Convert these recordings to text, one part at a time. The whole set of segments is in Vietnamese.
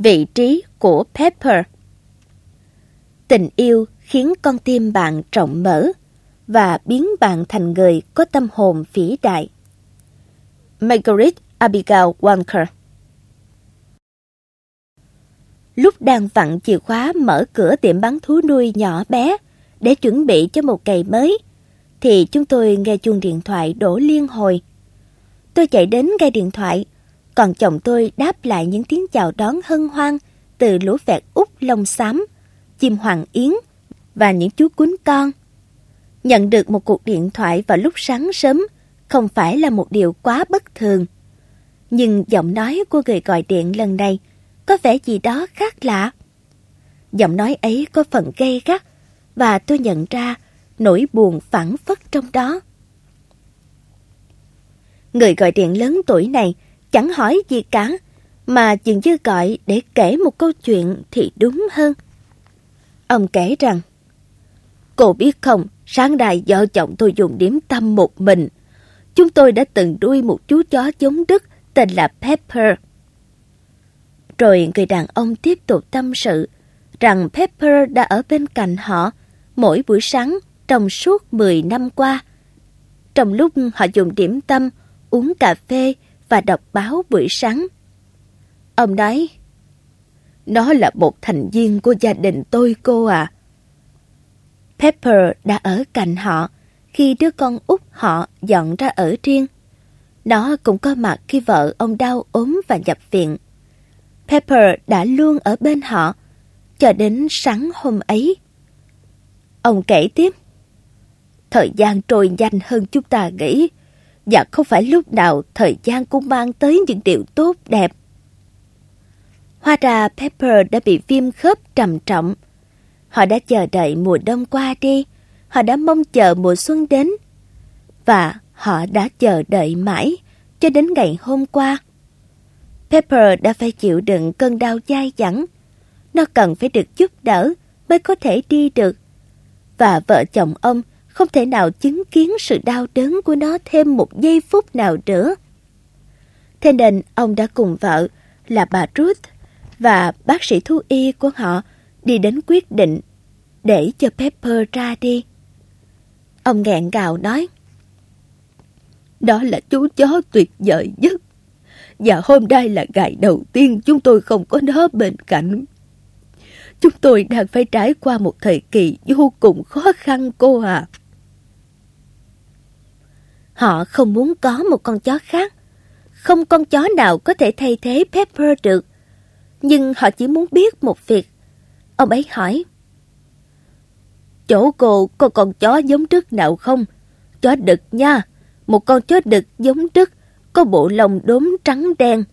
Vị trí của Pepper. Tình yêu khiến con tim bạn rộng mở và biến bạn thành người có tâm hồn vĩ đại. Margaret Abigail Walker. Lúc đang vặn chìa khóa mở cửa tiệm bán thú nuôi nhỏ bé để chuẩn bị cho một ngày mới, thì chúng tôi nghe chuông điện thoại đổ liên hồi. Tôi chạy đến nghe điện thoại, còn chồng tôi đáp lại những tiếng chào đón hân hoan từ lũ vẹt Úc lông xám, chim hoàng yến và những chú cún con. Nhận được một cuộc điện thoại vào lúc sáng sớm không phải là một điều quá bất thường. Nhưng giọng nói của người gọi điện lần này có vẻ gì đó khác lạ. Giọng nói ấy có phần gay gắt và tôi nhận ra nỗi buồn phảng phất trong đó. Người gọi điện lớn tuổi này chẳng hỏi gì cả, mà dường như gọi để kể một câu chuyện thì đúng hơn. Ông kể rằng, cô biết không, sáng nay vợ chồng tôi dùng điểm tâm một mình. Chúng tôi đã từng nuôi một chú chó giống Đức tên là Pepper. Rồi người đàn ông tiếp tục tâm sự rằng Pepper đã ở bên cạnh họ mỗi buổi sáng trong suốt 10 năm qua. Trong lúc họ dùng điểm tâm, uống cà phê và đọc báo buổi sáng. Ông nói, nó là một thành viên của gia đình tôi cô à. Pepper đã ở cạnh họ khi đứa con út họ dọn ra ở riêng. Nó cũng có mặt khi vợ ông đau ốm và nhập viện. Pepper đã luôn ở bên họ cho đến sáng hôm ấy. Ông kể tiếp, thời gian trôi nhanh hơn chúng ta nghĩ, và không phải lúc nào thời gian cũng mang tới những điều tốt đẹp. Hóa ra Pepper đã bị viêm khớp trầm trọng. Họ đã chờ đợi mùa đông qua đi, họ đã mong chờ mùa xuân đến, và họ đã chờ đợi mãi cho đến ngày hôm qua. Pepper đã phải chịu đựng cơn đau dai dẳng. Nó cần phải được giúp đỡ mới có thể đi được, và vợ chồng ông không thể nào chứng kiến sự đau đớn của nó thêm một giây phút nào nữa. Thế nên ông đã cùng vợ là bà Ruth và bác sĩ thú y của họ đi đến quyết định để cho Pepper ra đi. Ông nghẹn ngào nói, đó là chú chó tuyệt vời nhất, và hôm nay là ngày đầu tiên chúng tôi không có nó bên cạnh. Chúng tôi đang phải trải qua một thời kỳ vô cùng khó khăn cô à. Họ không muốn có một con chó khác. Không con chó nào có thể thay thế Pepper được. Nhưng họ chỉ muốn biết một việc. Ông ấy hỏi, chỗ cô có con chó giống Đức nào không? Chó đực nha. Một con chó đực giống Đức, có bộ lông đốm trắng đen.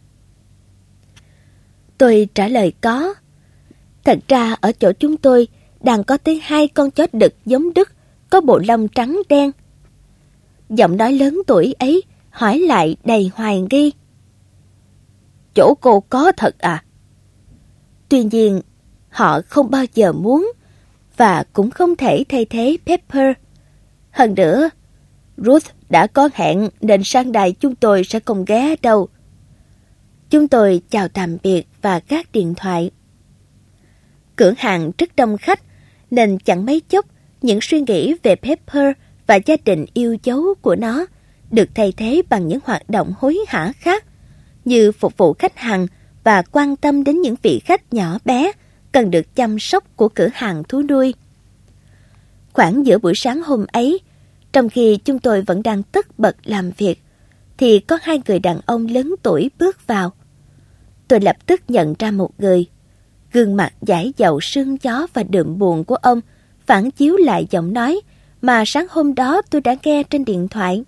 Tôi trả lời có. Thật ra ở chỗ chúng tôi đang có tới 2 con chó đực giống Đức, có bộ lông trắng đen. Giọng nói lớn tuổi ấy hỏi lại đầy hoài nghi. Chỗ cô có thật à? Tuy nhiên, họ không bao giờ muốn và cũng không thể thay thế Pepper. Hơn nữa, Ruth đã có hẹn nên sang đây chúng tôi sẽ không ghé đâu. Chúng tôi chào tạm biệt và gác điện thoại. Cửa hàng rất đông khách nên chẳng mấy chốc những suy nghĩ về Pepper và gia đình yêu dấu của nó được thay thế bằng những hoạt động hối hả khác, như phục vụ khách hàng và quan tâm đến những vị khách nhỏ bé cần được chăm sóc của cửa hàng thú nuôi. Khoảng giữa buổi sáng hôm ấy, trong khi chúng tôi vẫn đang tất bật làm việc, thì có 2 người đàn ông lớn tuổi bước vào. Tôi lập tức nhận ra một người. Gương mặt dãi dầu sương gió và đượm buồn của ông phản chiếu lại giọng nói mà sáng hôm đó tôi đã nghe trên điện thoại.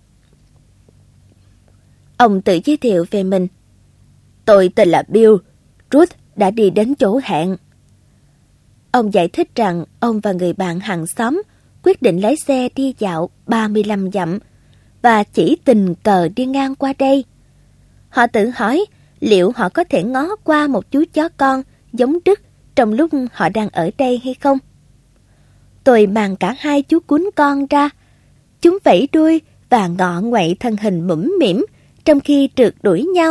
Ông tự giới thiệu về mình. Tôi tên là Bill. Ruth đã đi đến chỗ hẹn. Ông giải thích rằng ông và người bạn hàng xóm quyết định lái xe đi dạo 35 dặm và chỉ tình cờ đi ngang qua đây. Họ tự hỏi liệu họ có thể ngó qua một chú chó con giống Đức trong lúc họ đang ở đây hay không. Tôi mang cả 2 chú cún con ra. Chúng vẫy đuôi và ngọ nguậy thân hình mũm mĩm trong khi trượt đuổi nhau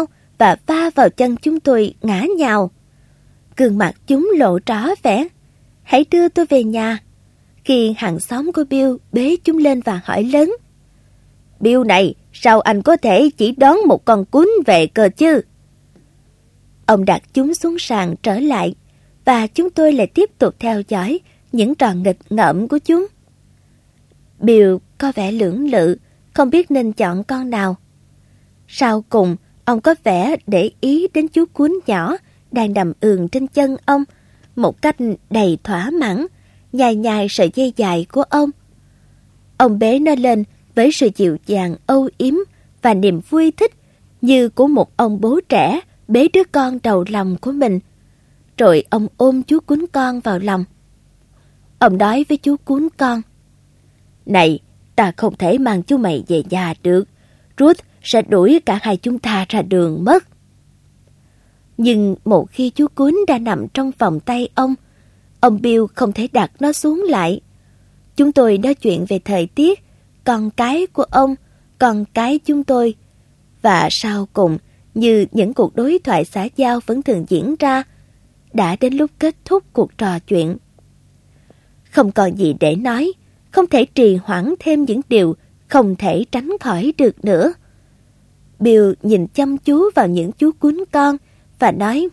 và va vào chân chúng tôi ngã nhào. Gương mặt chúng lộ rõ vẻ. Hãy đưa tôi về nhà. Khi hàng xóm của Bill bế chúng lên và hỏi lớn: Bill này, sao anh có thể chỉ đón một con cún về cơ chứ? Ông đặt chúng xuống sàn trở lại, và chúng tôi lại tiếp tục theo dõi những trò nghịch ngợm của chúng. Bill có vẻ lưỡng lự, không biết nên chọn con nào. Sau cùng, ông có vẻ để ý đến chú cún nhỏ đang nằm ườn trên chân ông, một cách đầy thỏa mãn, nhai nhai sợi dây dài của ông. Ông bế nó lên với sự dịu dàng âu yếm và niềm vui thích như của một ông bố trẻ bế đứa con đầu lòng của mình. Rồi ông ôm chú cún con vào lòng. Ông nói với chú cún con: Này, ta không thể mang chú mày về nhà được. Ruth sẽ đuổi cả hai chúng ta ra đường mất. Nhưng một khi chú cún đã nằm trong vòng tay ông Bill không thể đặt nó xuống lại. Chúng tôi nói chuyện về thời tiết, con cái của ông, con cái chúng tôi. Và sau cùng, như những cuộc đối thoại xã giao vẫn thường diễn ra, đã đến lúc kết thúc cuộc trò chuyện. Không còn gì để nói, không thể trì hoãn thêm những điều không thể tránh khỏi được nữa. Bill nhìn chăm chú vào những chú cún con và nói: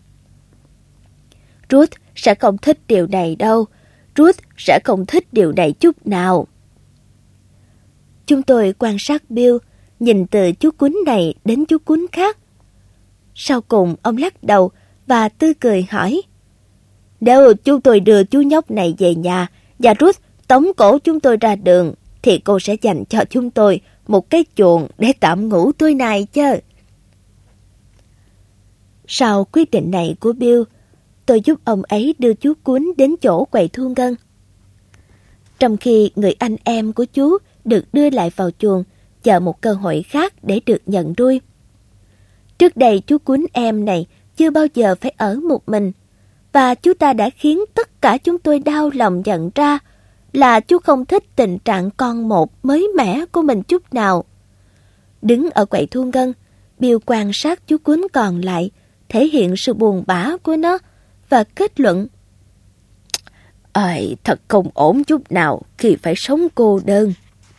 Ruth sẽ không thích điều này đâu. Ruth sẽ không thích điều này chút nào. Chúng tôi quan sát Bill, nhìn từ chú cún này đến chú cún khác. Sau cùng ông lắc đầu và tươi cười hỏi: Nếu chúng tôi đưa chú nhóc này về nhà và Ruth tống cổ chúng tôi ra đường, thì cô sẽ dành cho chúng tôi một cái chuồng để tạm ngủ tối nay chứ. Sau quyết định này của Bill, tôi giúp ông ấy đưa chú cún đến chỗ quầy thu ngân. Trong khi người anh em của chú được đưa lại vào chuồng, chờ một cơ hội khác để được nhận nuôi. Trước đây chú cún em này chưa bao giờ phải ở một mình, và chú ta đã khiến tất cả chúng tôi đau lòng nhận ra là chú không thích tình trạng con một mới mẻ của mình chút nào. Đứng ở quầy thu ngân, Bill quan sát chú cún còn lại, thể hiện sự buồn bã của nó và kết luận: Thật không ổn chút nào khi phải sống cô đơn.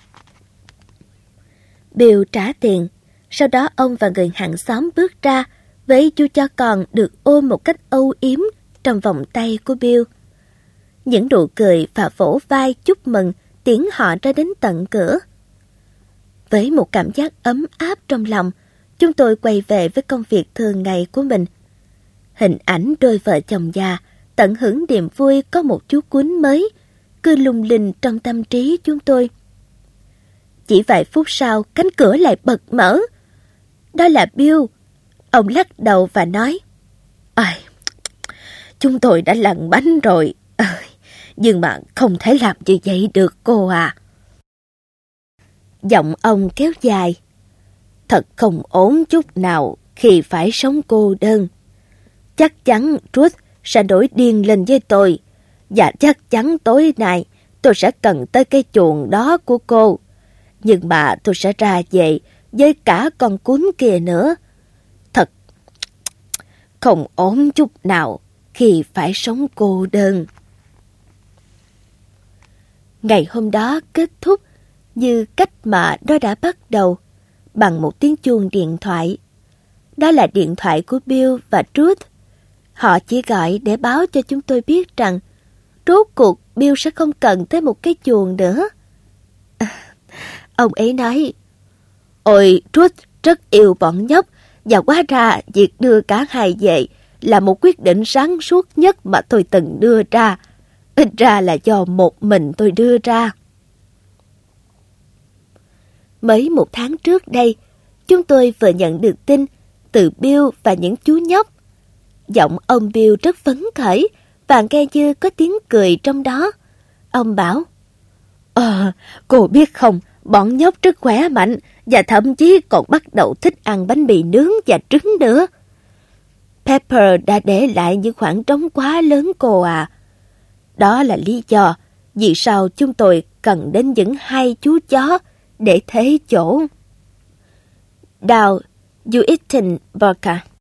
Bill trả tiền, sau đó ông và người hàng xóm bước ra với chú chó con được ôm một cách âu yếm trong vòng tay của Bill. Những nụ cười và vỗ vai chúc mừng tiễn họ ra đến tận cửa. Với một cảm giác ấm áp trong lòng, chúng tôi quay về với công việc thường ngày của mình. Hình ảnh đôi vợ chồng già tận hưởng niềm vui có một chú cún mới cứ lung linh trong tâm trí chúng tôi. Chỉ vài phút sau, cánh cửa lại bật mở. Đó là Bill. Ông lắc đầu và nói: Chúng tôi đã lăn bánh rồi. Nhưng mà không thể làm như vậy được cô à. Giọng ông kéo dài: Thật không ổn chút nào khi phải sống cô đơn. Chắc chắn Ruth sẽ nổi điên lên với tôi, và chắc chắn tối nay tôi sẽ cần tới cái chuồng đó của cô. Nhưng mà tôi sẽ ra về với cả con cún kia nữa. Thật không ổn chút nào khi phải sống cô đơn. Ngày hôm đó kết thúc như cách mà nó đã bắt đầu, bằng một tiếng chuông điện thoại. Đó là điện thoại của Bill và Ruth. Họ chỉ gọi để báo cho chúng tôi biết rằng rốt cuộc Bill sẽ không cần tới một cái chuồng nữa. Ông ấy nói: Ôi, Ruth rất yêu bọn nhóc, và hóa ra việc đưa cả hai về là một quyết định sáng suốt nhất mà tôi từng đưa ra. Ít ra là do một mình tôi đưa ra. Mới một tháng trước đây, chúng tôi vừa nhận được tin từ Bill và những chú nhóc. Giọng ông Bill rất phấn khởi và nghe như có tiếng cười trong đó. Ông bảo: Cô biết không, bọn nhóc rất khỏe mạnh và thậm chí còn bắt đầu thích ăn bánh mì nướng và trứng nữa. Pepper đã để lại những khoảng trống quá lớn cô à. Đó là lý do vì sao chúng tôi cần đến những hai chú chó để thế chỗ. Đào You Eaten Vodka.